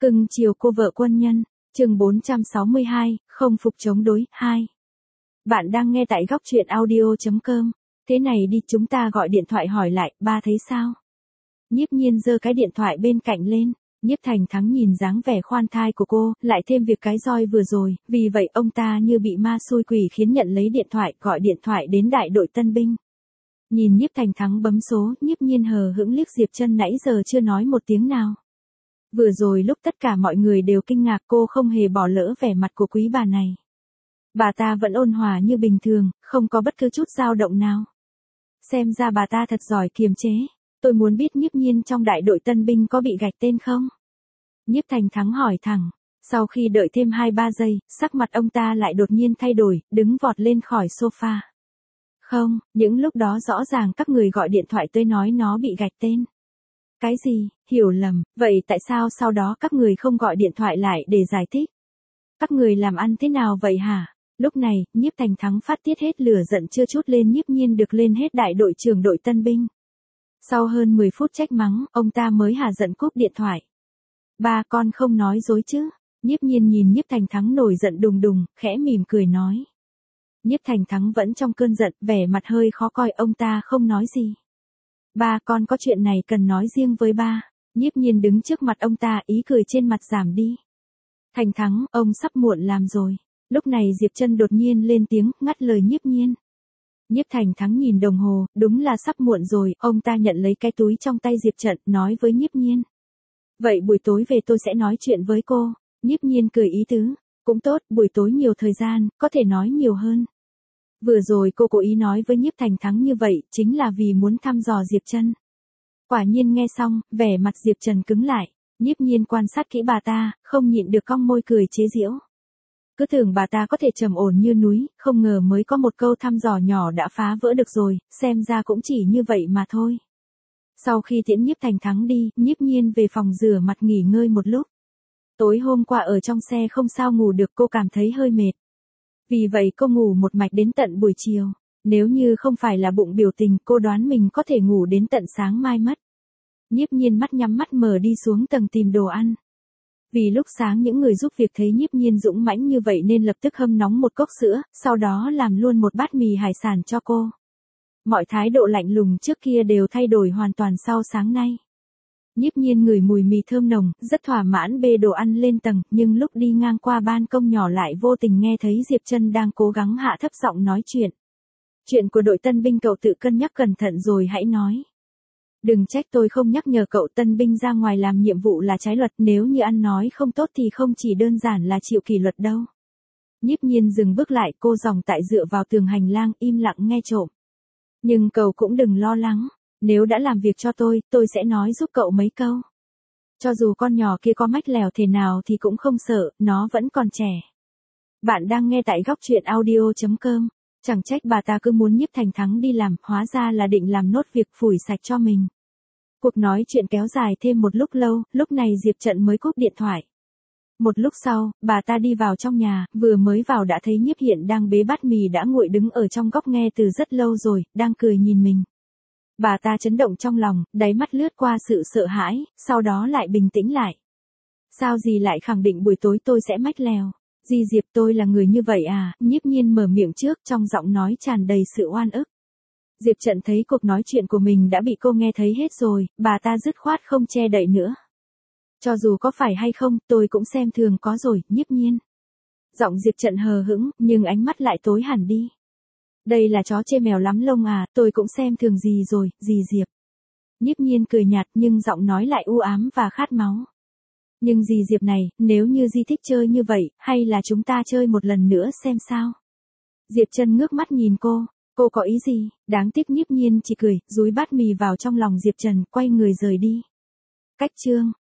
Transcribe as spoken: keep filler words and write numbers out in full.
Cưng chiều cô vợ quân nhân, chương bốn trăm sáu mươi hai, không phục chống đối, hai. Bạn đang nghe tại góc truyện audio chấm com. Thế này đi, chúng ta gọi điện thoại hỏi lại, ba thấy sao? Nhiếp Nhiên giơ cái điện thoại bên cạnh lên, Nhiếp Thành Thắng nhìn dáng vẻ khoan thai của cô, lại thêm việc cái roi vừa rồi, vì vậy ông ta như bị ma xui quỷ khiến nhận lấy điện thoại, gọi điện thoại đến đại đội tân binh. Nhìn Nhiếp Thành Thắng bấm số, Nhiếp Nhiên hờ hững liếc Diệp Trân nãy giờ chưa nói một tiếng nào. Vừa rồi lúc tất cả mọi người đều kinh ngạc, cô không hề bỏ lỡ vẻ mặt của quý bà này. Bà ta vẫn ôn hòa như bình thường, không có bất cứ chút dao động nào. Xem ra bà ta thật giỏi kiềm chế. Tôi muốn biết Nhiếp Nhiên trong đại đội tân binh có bị gạch tên không? Nhiếp Thành Thắng hỏi thẳng. Sau khi đợi thêm hai ba giây, sắc mặt ông ta lại đột nhiên thay đổi, đứng vọt lên khỏi sofa. Không, những lúc đó rõ ràng các người gọi điện thoại tới nói nó bị gạch tên. Cái gì, hiểu lầm, vậy tại sao sau đó các người không gọi điện thoại lại để giải thích? Các người làm ăn thế nào vậy hả? Lúc này, Nhiếp Thành Thắng phát tiết hết lửa giận chưa chút lên Nhiếp Nhiên được lên hết đại đội trưởng đội tân binh. Sau hơn mười phút trách mắng, ông ta mới hả giận cúp điện thoại. Ba con không nói dối chứ? Nhiếp Nhiên nhìn Nhiếp Thành Thắng nổi giận đùng đùng, khẽ mỉm cười nói. Nhiếp Thành Thắng vẫn trong cơn giận, vẻ mặt hơi khó coi, ông ta không nói gì. Ba, con có chuyện này cần nói riêng với ba. Nhiếp Nhiên đứng trước mặt ông ta, ý cười trên mặt giảm đi. Thành Thắng, ông sắp muộn làm rồi. Lúc này Diệp Trân đột nhiên lên tiếng, ngắt lời Nhiếp Nhiên. Nhiếp Thành Thắng nhìn đồng hồ, đúng là sắp muộn rồi, ông ta nhận lấy cái túi trong tay Diệp Trân, nói với Nhiếp Nhiên. Vậy buổi tối về tôi sẽ nói chuyện với cô. Nhiếp Nhiên cười ý tứ. Cũng tốt, buổi tối nhiều thời gian, có thể nói nhiều hơn. Vừa rồi cô cố ý nói với Nhiếp Thành Thắng như vậy, chính là vì muốn thăm dò Diệp Trân. Quả nhiên nghe xong, vẻ mặt Diệp Trần cứng lại. Nhiếp Nhiên quan sát kỹ bà ta, không nhịn được cong môi cười chế giễu. Cứ tưởng bà ta có thể trầm ổn như núi, không ngờ mới có một câu thăm dò nhỏ đã phá vỡ được rồi, xem ra cũng chỉ như vậy mà thôi. Sau khi tiễn Nhiếp Thành Thắng đi, Nhiếp Nhiên về phòng rửa mặt nghỉ ngơi một lúc. Tối hôm qua ở trong xe không sao ngủ được, cô cảm thấy hơi mệt. Vì vậy cô ngủ một mạch đến tận buổi chiều. Nếu như không phải là bụng biểu tình, cô đoán mình có thể ngủ đến tận sáng mai mất. Nhiếp Nhiên mắt nhắm mắt mở đi xuống tầng tìm đồ ăn. Vì lúc sáng những người giúp việc thấy Nhiếp Nhiên dũng mãnh như vậy nên lập tức hâm nóng một cốc sữa, sau đó làm luôn một bát mì hải sản cho cô. Mọi thái độ lạnh lùng trước kia đều thay đổi hoàn toàn sau sáng nay. Nhiếp Nhiên ngửi mùi mì thơm nồng, rất thỏa mãn bê đồ ăn lên tầng, nhưng lúc đi ngang qua ban công nhỏ lại vô tình nghe thấy Diệp Trân đang cố gắng hạ thấp giọng nói chuyện. Chuyện của đội tân binh cậu tự cân nhắc cẩn thận rồi hãy nói. Đừng trách tôi không nhắc nhở cậu, tân binh ra ngoài làm nhiệm vụ là trái luật, nếu như ăn nói không tốt thì không chỉ đơn giản là chịu kỷ luật đâu. Nhiếp Nhiên dừng bước lại, cô dòng tại dựa vào tường hành lang, im lặng nghe trộm. Nhưng cậu cũng đừng lo lắng. Nếu đã làm việc cho tôi, tôi sẽ nói giúp cậu mấy câu. Cho dù con nhỏ kia có mách lèo thế nào thì cũng không sợ, nó vẫn còn trẻ. Bạn đang nghe tại góc truyện audio chấm com. Chẳng trách bà ta cứ muốn Nhiếp Thành Thắng đi làm, hóa ra là định làm nốt việc phủi sạch cho mình. Cuộc nói chuyện kéo dài thêm một lúc lâu, lúc này Diệp Trân mới cúp điện thoại. Một lúc sau, bà ta đi vào trong nhà, vừa mới vào đã thấy Nhiếp Hiện đang bế bát mì đã nguội đứng ở trong góc nghe từ rất lâu rồi, đang cười nhìn mình. Bà ta chấn động trong lòng, đáy mắt lướt qua sự sợ hãi, sau đó lại bình tĩnh lại. Sao dì lại khẳng định buổi tối tôi sẽ mách lèo? Dì Diệp, tôi là người như vậy à? Nhiếp Nhiên mở miệng trước, trong giọng nói tràn đầy sự oan ức. Diệp Trân thấy cuộc nói chuyện của mình đã bị cô nghe thấy hết rồi, bà ta dứt khoát không che đậy nữa. Cho dù có phải hay không, tôi cũng xem thường có rồi, Nhiếp Nhiên. Giọng Diệp Trân hờ hững, nhưng ánh mắt lại tối hẳn đi. Đây là chó chê mèo lắm lông à, tôi cũng xem thường gì rồi, dì Diệp. Nhiếp Nhiên cười nhạt nhưng giọng nói lại u ám và khát máu. Nhưng dì Diệp này, nếu như dì thích chơi như vậy, hay là chúng ta chơi một lần nữa xem sao? Diệp Trân ngước mắt nhìn cô, cô có ý gì? Đáng tiếc Nhiếp Nhiên chỉ cười, dúi bát mì vào trong lòng Diệp Trân, quay người rời đi. Cách chương